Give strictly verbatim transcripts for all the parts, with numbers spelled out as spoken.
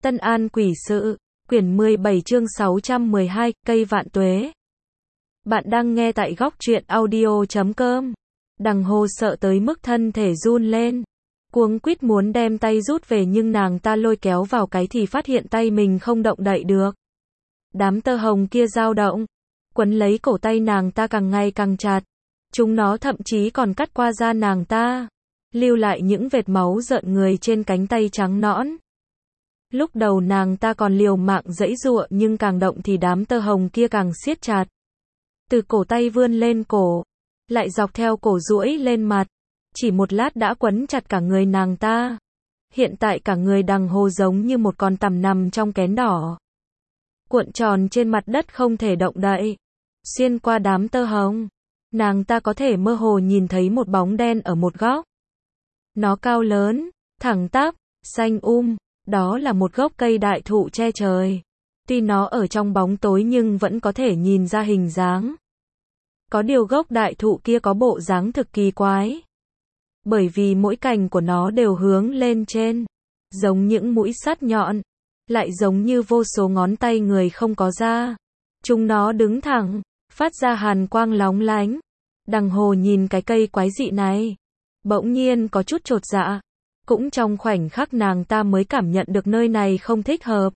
Tân An Quỷ Sự, quyển mười bảy chương sáu trăm mười hai, cây vạn tuế. Bạn đang nghe tại góc truyện audio chấm com. Đằng Hồ sợ tới mức thân thể run lên. Cuống quýt muốn đem tay rút về nhưng nàng ta lôi kéo vào cái thì phát hiện tay mình không động đậy được. Đám tơ hồng kia dao động, quấn lấy cổ tay nàng ta càng ngày càng chặt. Chúng nó thậm chí còn cắt qua da nàng ta, lưu lại những vệt máu rợn người trên cánh tay trắng nõn. Lúc đầu nàng ta còn liều mạng giãy giụa nhưng càng động thì đám tơ hồng kia càng siết chặt. Từ cổ tay vươn lên cổ, lại dọc theo cổ duỗi lên mặt. Chỉ một lát đã quấn chặt cả người nàng ta. Hiện tại cả người Đằng Hồ giống như một con tằm nằm trong kén đỏ, cuộn tròn trên mặt đất không thể động đậy. Xuyên qua đám tơ hồng, nàng ta có thể mơ hồ nhìn thấy một bóng đen ở một góc. Nó cao lớn, thẳng tắp, xanh um. Đó là một gốc cây đại thụ che trời. Tuy nó ở trong bóng tối nhưng vẫn có thể nhìn ra hình dáng. Có điều gốc đại thụ kia có bộ dáng thực kỳ quái. Bởi vì mỗi cành của nó đều hướng lên trên, giống những mũi sắt nhọn, lại giống như vô số ngón tay người không có da. Chúng nó đứng thẳng, phát ra hàn quang lóng lánh. Đằng Hồ nhìn cái cây quái dị này, bỗng nhiên có chút chột dạ. Cũng trong khoảnh khắc nàng ta mới cảm nhận được nơi này không thích hợp.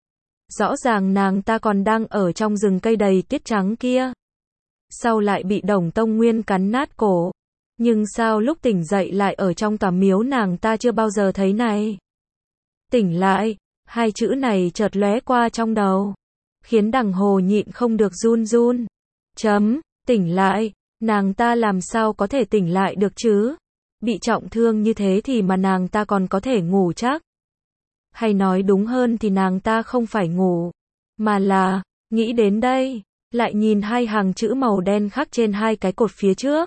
Rõ ràng nàng ta còn đang ở trong rừng cây đầy tiết trắng kia. Sau lại bị Đồng Tông Nguyên cắn nát cổ. Nhưng sao lúc tỉnh dậy lại ở trong tòa miếu nàng ta chưa bao giờ thấy này. Tỉnh lại, hai chữ này chợt lóe qua trong đầu, khiến Đằng Hồ nhịn không được run run. Chấm, tỉnh lại, nàng ta làm sao có thể tỉnh lại được chứ? Bị trọng thương như thế thì mà nàng ta còn có thể ngủ chắc. Hay nói đúng hơn thì nàng ta không phải ngủ, mà là, nghĩ đến đây, lại nhìn hai hàng chữ màu đen khắc trên hai cái cột phía trước.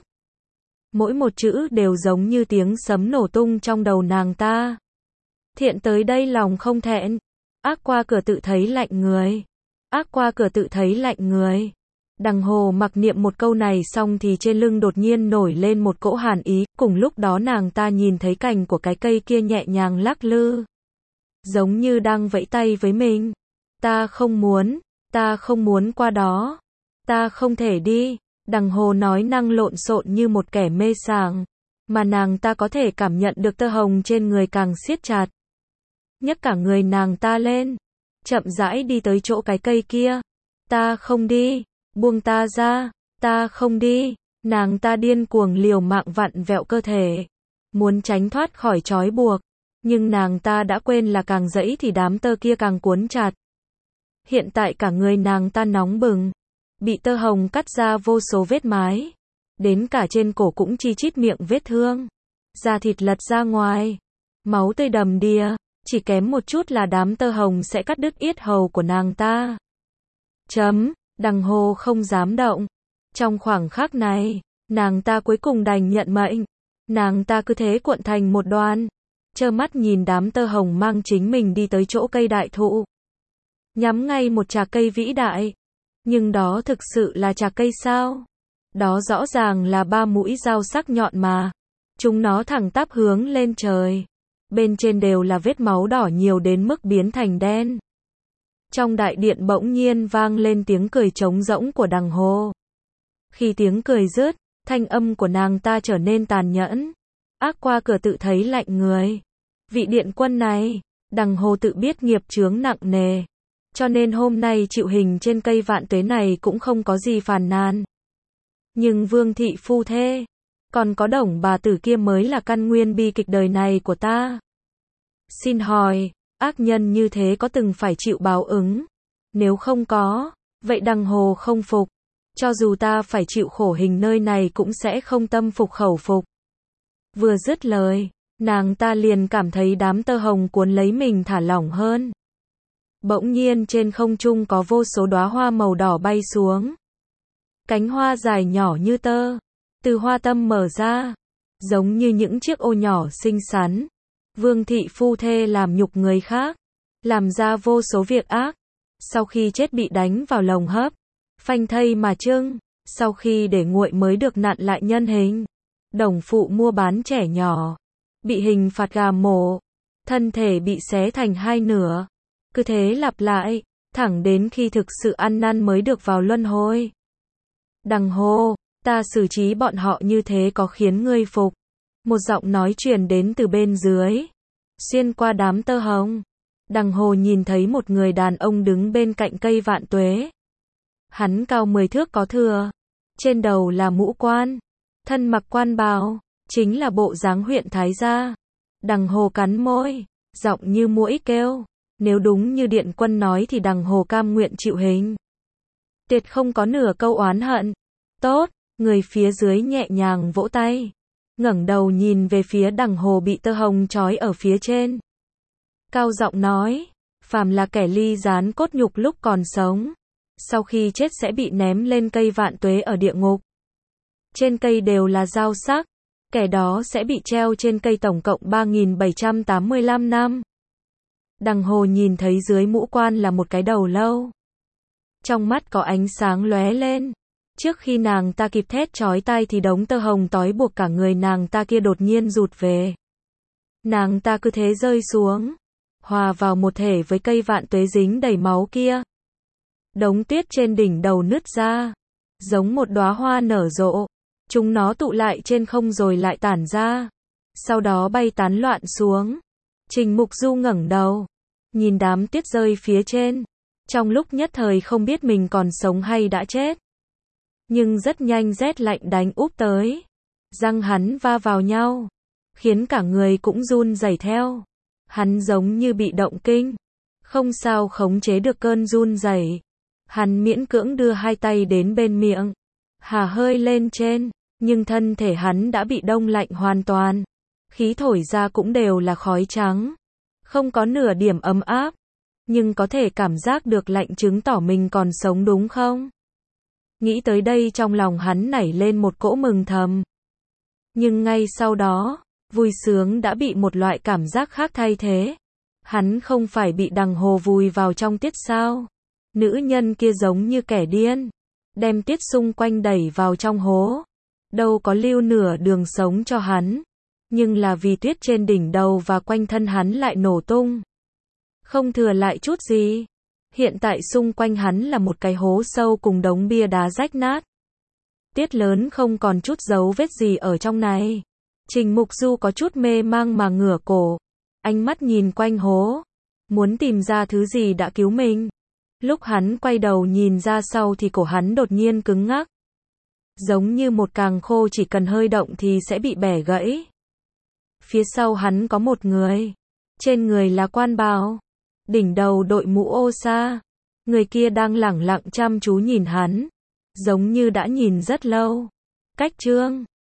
Mỗi một chữ đều giống như tiếng sấm nổ tung trong đầu nàng ta. Thiện tới đây lòng không thẹn, ác qua cửa tự thấy lạnh người. Ác qua cửa tự thấy lạnh người. Đằng Hồ mặc niệm một câu này xong thì trên lưng đột nhiên nổi lên một cỗ hàn ý, cùng lúc đó nàng ta nhìn thấy cành của cái cây kia nhẹ nhàng lắc lư, giống như đang vẫy tay với mình. Ta không muốn, ta không muốn qua đó, ta không thể đi. Đằng Hồ nói năng lộn xộn như một kẻ mê sảng, mà nàng ta có thể cảm nhận được tơ hồng trên người càng siết chặt. Nhấc cả người nàng ta lên, chậm rãi đi tới chỗ cái cây kia. Ta không đi. Buông ta ra, ta không đi. Nàng ta điên cuồng liều mạng vặn vẹo cơ thể, muốn tránh thoát khỏi trói buộc, nhưng nàng ta đã quên là càng giãy thì đám tơ kia càng cuốn chặt. Hiện tại cả người nàng ta nóng bừng, bị tơ hồng cắt ra vô số vết mái, đến cả trên cổ cũng chi chít miệng vết thương, da thịt lật ra ngoài, máu tươi đầm đìa, chỉ kém một chút là đám tơ hồng sẽ cắt đứt yết hầu của nàng ta. Chấm. Đằng Hồ không dám động. Trong khoảng khắc này, nàng ta cuối cùng đành nhận mệnh. Nàng ta cứ thế cuộn thành một đoàn, trơ mắt nhìn đám tơ hồng mang chính mình đi tới chỗ cây đại thụ, nhắm ngay một chạc cây vĩ đại. Nhưng đó thực sự là chạc cây sao? Đó rõ ràng là ba mũi dao sắc nhọn mà. Chúng nó thẳng tắp hướng lên trời. Bên trên đều là vết máu đỏ nhiều đến mức biến thành đen. Trong đại điện bỗng nhiên vang lên tiếng cười trống rỗng của Đằng Hồ. Khi tiếng cười dứt, thanh âm của nàng ta trở nên tàn nhẫn. Ác qua cửa tự thấy lạnh người. Vị điện quân này, Đằng Hồ tự biết nghiệp chướng nặng nề, cho nên hôm nay chịu hình trên cây vạn tuế này cũng không có gì phàn nàn. Nhưng Vương thị phu thê, còn có Đồng bà tử kia mới là căn nguyên bi kịch đời này của ta. Xin hỏi, ác nhân như thế có từng phải chịu báo ứng? Nếu không có, vậy Đằng Hồ không phục. Cho dù ta phải chịu khổ hình nơi này cũng sẽ không tâm phục khẩu phục. Vừa dứt lời, nàng ta liền cảm thấy đám tơ hồng cuốn lấy mình thả lỏng hơn. Bỗng nhiên trên không trung có vô số đóa hoa màu đỏ bay xuống. Cánh hoa dài nhỏ như tơ, từ hoa tâm mở ra, giống như những chiếc ô nhỏ xinh xắn. Vương thị phu thê làm nhục người khác, làm ra vô số việc ác. Sau khi chết bị đánh vào lồng hấp, phanh thây mà chưng. Sau khi để nguội mới được nặn lại nhân hình. Đồng phụ mua bán trẻ nhỏ, bị hình phạt gà mổ, thân thể bị xé thành hai nửa. Cứ thế lặp lại, thẳng đến khi thực sự ăn năn mới được vào luân hồi. Đằng Hồ, ta xử trí bọn họ như thế có khiến ngươi phục? Một giọng nói truyền đến từ bên dưới. Xuyên qua đám tơ hồng. Đằng Hồ nhìn thấy một người đàn ông đứng bên cạnh cây vạn tuế. Hắn cao mười thước có thừa. Trên đầu là mũ quan. Thân mặc quan bào. Chính là bộ dáng huyện thái gia. Đằng Hồ cắn môi. Giọng như muỗi kêu. Nếu đúng như Điện Quân nói thì Đằng Hồ cam nguyện chịu hình. Tuyệt không có nửa câu oán hận. Tốt, người phía dưới nhẹ nhàng vỗ tay. Ngẩng đầu nhìn về phía Đằng Hồ bị tơ hồng trói ở phía trên. Cao giọng nói, phàm là kẻ ly gián cốt nhục lúc còn sống, sau khi chết sẽ bị ném lên cây vạn tuế ở địa ngục. Trên cây đều là dao sắc, kẻ đó sẽ bị treo trên cây tổng cộng ba nghìn bảy trăm tám mươi lăm năm. Đằng Hồ nhìn thấy dưới mũ quan là một cái đầu lâu. Trong mắt có ánh sáng lóe lên. Trước khi nàng ta kịp thét chói tai thì đống tơ hồng trói buộc cả người nàng ta kia đột nhiên rụt về. Nàng ta cứ thế rơi xuống, hòa vào một thể với cây vạn tuế dính đầy máu kia. Đống tuyết trên đỉnh đầu nứt ra, giống một đóa hoa nở rộ. Chúng nó tụ lại trên không rồi lại tản ra, sau đó bay tán loạn xuống. Trình Mục Du ngẩng đầu, nhìn đám tuyết rơi phía trên, trong lúc nhất thời không biết mình còn sống hay đã chết. Nhưng rất nhanh rét lạnh đánh úp tới, răng hắn va vào nhau, khiến cả người cũng run rẩy theo. Hắn giống như bị động kinh, không sao khống chế được cơn run rẩy. Hắn miễn cưỡng đưa hai tay đến bên miệng, hà hơi lên trên, nhưng thân thể hắn đã bị đông lạnh hoàn toàn. Khí thổi ra cũng đều là khói trắng, không có nửa điểm ấm áp, nhưng có thể cảm giác được lạnh chứng tỏ mình còn sống đúng không? Nghĩ tới đây trong lòng hắn nảy lên một cỗ mừng thầm. Nhưng ngay sau đó, vui sướng đã bị một loại cảm giác khác thay thế. Hắn không phải bị Đằng Hồ vùi vào trong tuyết sao? Nữ nhân kia giống như kẻ điên, đem tuyết xung quanh đẩy vào trong hố. Đâu có lưu nửa đường sống cho hắn. Nhưng là vì tuyết trên đỉnh đầu và quanh thân hắn lại nổ tung. Không thừa lại chút gì. Hiện tại xung quanh hắn là một cái hố sâu cùng đống bia đá rách nát. Tuyết lớn không còn chút dấu vết gì ở trong này. Trình Mục Du có chút mê mang mà ngửa cổ. Ánh mắt nhìn quanh hố. Muốn tìm ra thứ gì đã cứu mình. Lúc hắn quay đầu nhìn ra sau thì cổ hắn đột nhiên cứng ngắc. Giống như một càng khô chỉ cần hơi động thì sẽ bị bẻ gãy. Phía sau hắn có một người. Trên người là quan bào. Đỉnh đầu đội mũ ô sa. Người kia đang lẳng lặng chăm chú nhìn hắn. Giống như đã nhìn rất lâu. Cách chương